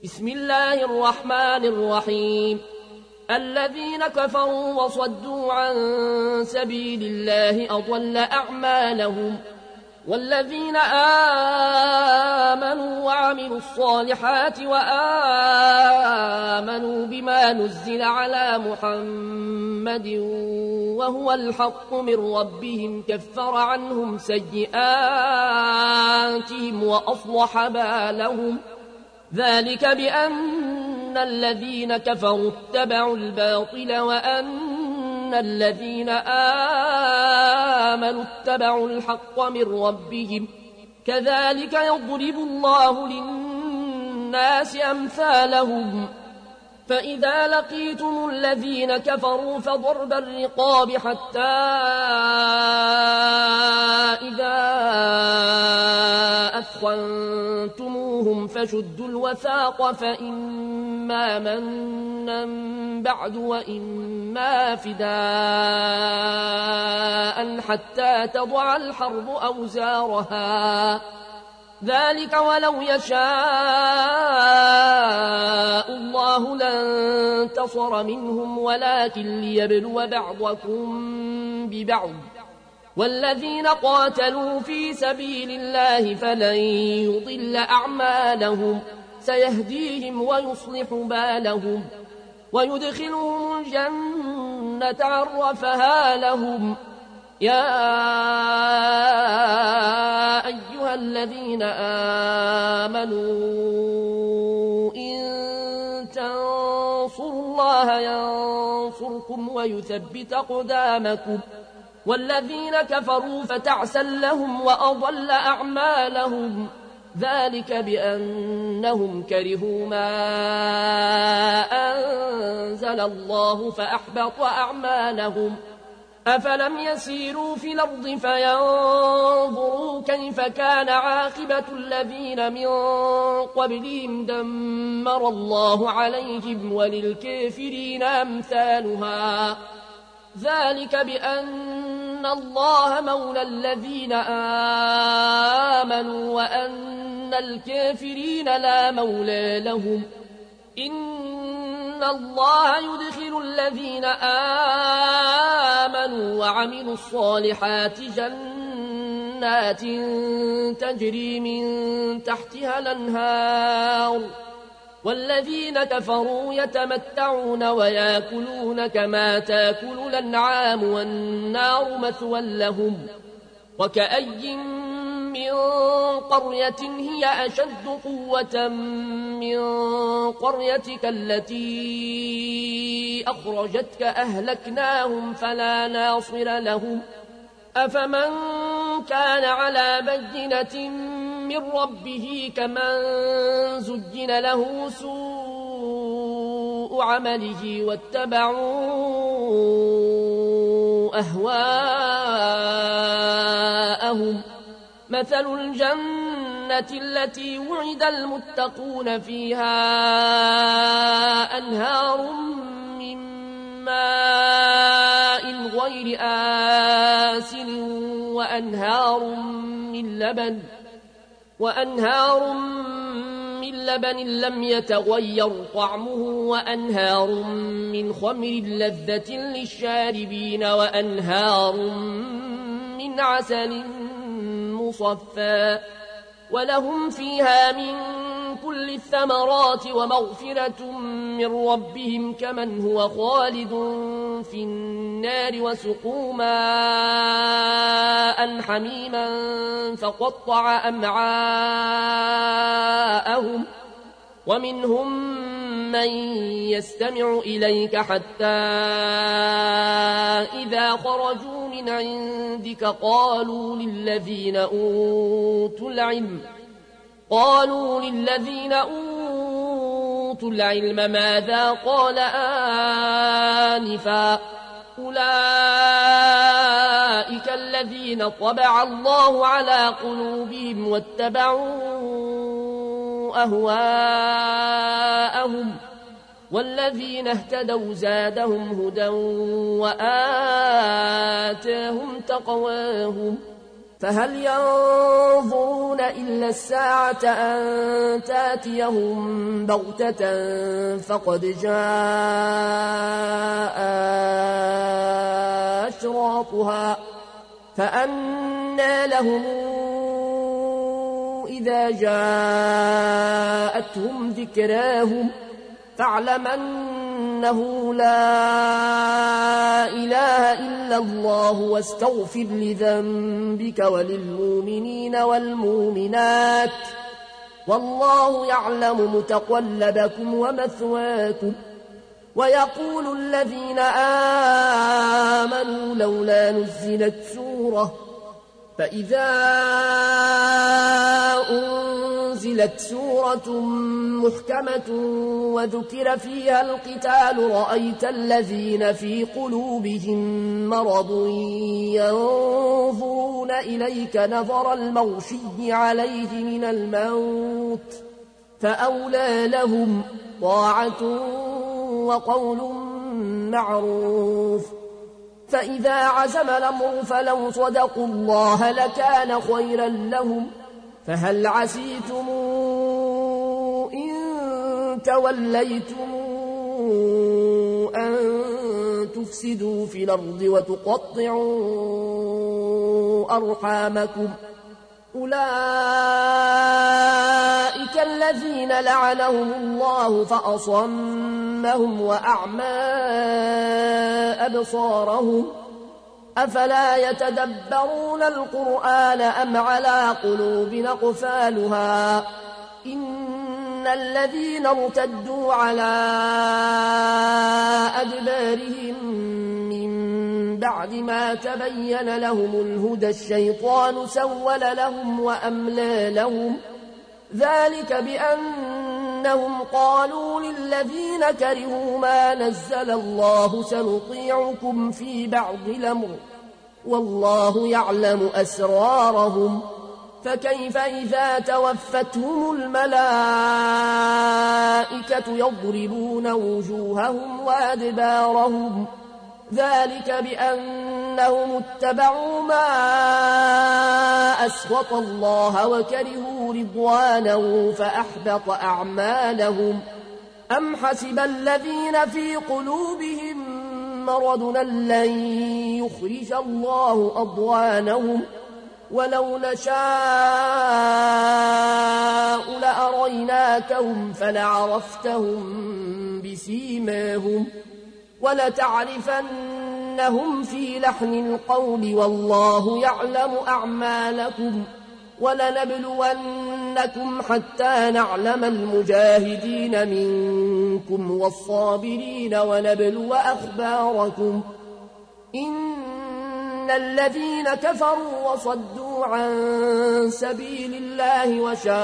بسم الله الرحمن الرحيم. الذين كفروا وصدوا عن سبيل الله أضل أعمالهم، والذين آمنوا وعملوا الصالحات وآمنوا بما نزل على محمد وهو الحق من ربهم كفر عنهم سيئاتهم وأصلح بالهم. ذلك بأن الذين كفروا اتبعوا الباطل وأن الذين آمنوا اتبعوا الحق من ربهم. كذلك يضرب الله للناس أمثالهم. فإذا لقيتم الذين كفروا فضرب الرقاب حتى إذا أثخنتموهم فشدوا الوثاق، فإما منا بعد وإما فداء حتى تضع الحرب أوزارها. ذلك ولو يشاء الله لانتصر منهم ولكن ليبلو بعضكم ببعض. والذين قاتلوا في سبيل الله فلن يضل أعمالهم، سيهديهم ويصلح بالهم ويدخلهم الجنة عرفها لهم. يا أيها الذين آمنوا إن تنصروا الله ينصركم ويثبت أقدامكم. والذين كفروا فتعسا لهم وأضل أعمالهم. ذلك بأنهم كرهوا ما أنزل الله فأحبط أعمالهم. أفلم يسيروا في الأرض فينظروا كيف كان عاقبة الذين من قبلهم دمر الله عليهم وللكافرين أمثالها. ذلك بأن الله مولى الذين آمنوا وأن الكافرين لا مولى لهم. إن الله يدخل الذين آمنوا وعملوا الصالحات جنات تجري من تحتها الأنهار، والذين كفروا يتمتعون ويأكلون كما تأكل الأنعام والنار مثوى لهم. وكأي من قرية هي أشد قوة من قريتك التي أخرجتك أهلكناهم فلا ناصر لهم. أفمن كان على بينة من ربه كمن زجن له سوء عمله واتبعوا أهواءهم. مثل الجنة التي وعد المتقون فيها أنهار من ماء غير آسن وأنهار من لبن لم يتغير طعمه وأنهار من خمر لذة للشاربين وأنهار من عسل مصفى ولهم فيها من كل الثمرات ومغفرة من ربهم كمن هو خالد في النار وسقوا ماء حميما فقطع أمعاءهم. ومنهم من يستمع إليك حتى إذا خرجوا من عندك قالوا للذين أوتوا العلم ماذا قال آنفا. أولئك الذين طبع الله على قلوبهم واتبعوا أهواءهم. والذين اهتدوا زادهم هدى وآتاهم تقواهم. فهل ينظرون إلا الساعة أن تاتيهم بغتة فقد جاء أشراطها فأنى لهم إذا جاءتهم ذكراهم فاعلم أنه لا إله إلا الله واستغفر لذنبك وللمؤمنين والمؤمنات والله يعلم متقلبكم ومثواكم. ويقول الذين آمنوا لولا نزلت سورة فإذا أنزلت سورة محكمة وذكر فيها القتال رأيت الذين في قلوبهم مرض ينظرون إليك نظر المغشي عليه من الموت فأولى لهم طاعة وقول معروف. فإذا عزم الأمر فلو صدقوا الله لكان خيرا لهم. فهل عسيتم إن توليتم أن تفسدوا في الأرض وتقطعوا أرحامكم أولئك الذين لعنهم الله فأصمهم وأعمى أبصارهم أفلا يتدبرون القرآن أم على قلوب أقفالها إن الذين ارتدوا على أدبارهم من بعد ما تبين لهم الهدى الشيطان سول لهم وأملى لهم ذلك بأنهم قالوا للذين كرهوا ما نزل الله سنطيعكم في بعض الأمر والله يعلم أسرارهم فكيف إذا توفتهم الملائكة يضربون وجوههم وأدبارهم ذلك بأنهم اتبعوا ما أسخط الله وكرهوا رضوانه فأحبط أعمالهم. أم حسب الذين في قلوبهم مرض لن يخرج الله أضغانهم ولو نشاء لأريناكهم فلعرفتهم بسيماهم ولتعرفنهم في لحن القول والله يعلم أعمالكم. ولنبلونكم حتى نعلم المجاهدين منكم والصابرين ونبلو أخباركم. إن الذين كفروا وصدوا عن سبيل الله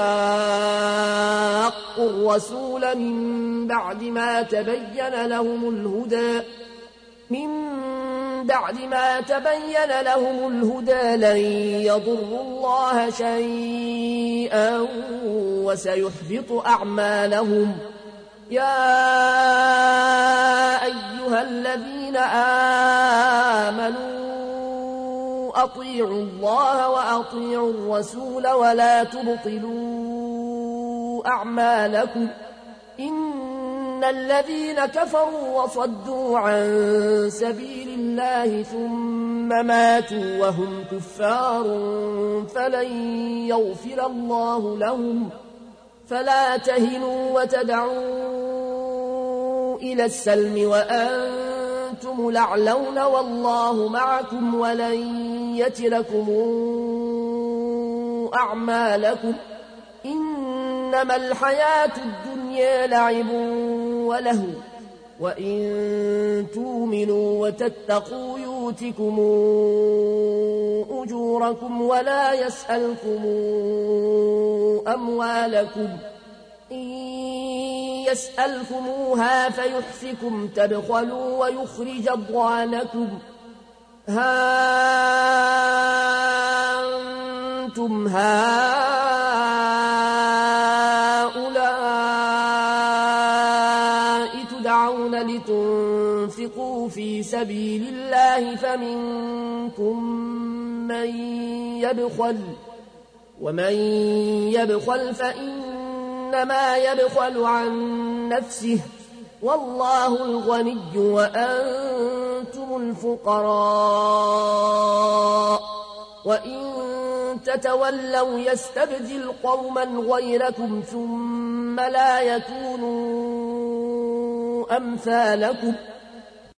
وشاقوا الرسول من بعد ما تبين لهم الهدى لن يضروا الله شيئا وسيحبط أعمالهم. يا أيها الذين آمنوا أطيعوا الله وأطيعوا الرسول ولا تبطلوا أعمالكم. إن الذين كفروا وصدوا عن سبيل الله ثم ماتوا وهم كفار فلن يغفر الله لهم. فلا تهنوا وتدعوا إلى السلم وأنتم الأعلون والله معكم ولن يتركم أعمالكم. إنما الحياة الدنيا لعب ولهو وإن تؤمنوا وتتقوا يؤتكم أجوركم ولا يسألكم أموالكم. إن يسألكموها فيحفكم تبخلوا ويخرج أضغانكم. ها أنتم هؤلاء تدعون لتنفقوا في سبيل الله فمنكم ومن يبخل فإنما يبخل عن نفسه والله الغني وأنتم الفقراء وإن تتولوا يستبدل قوما غيركم ثم لا يكونوا أمثالكم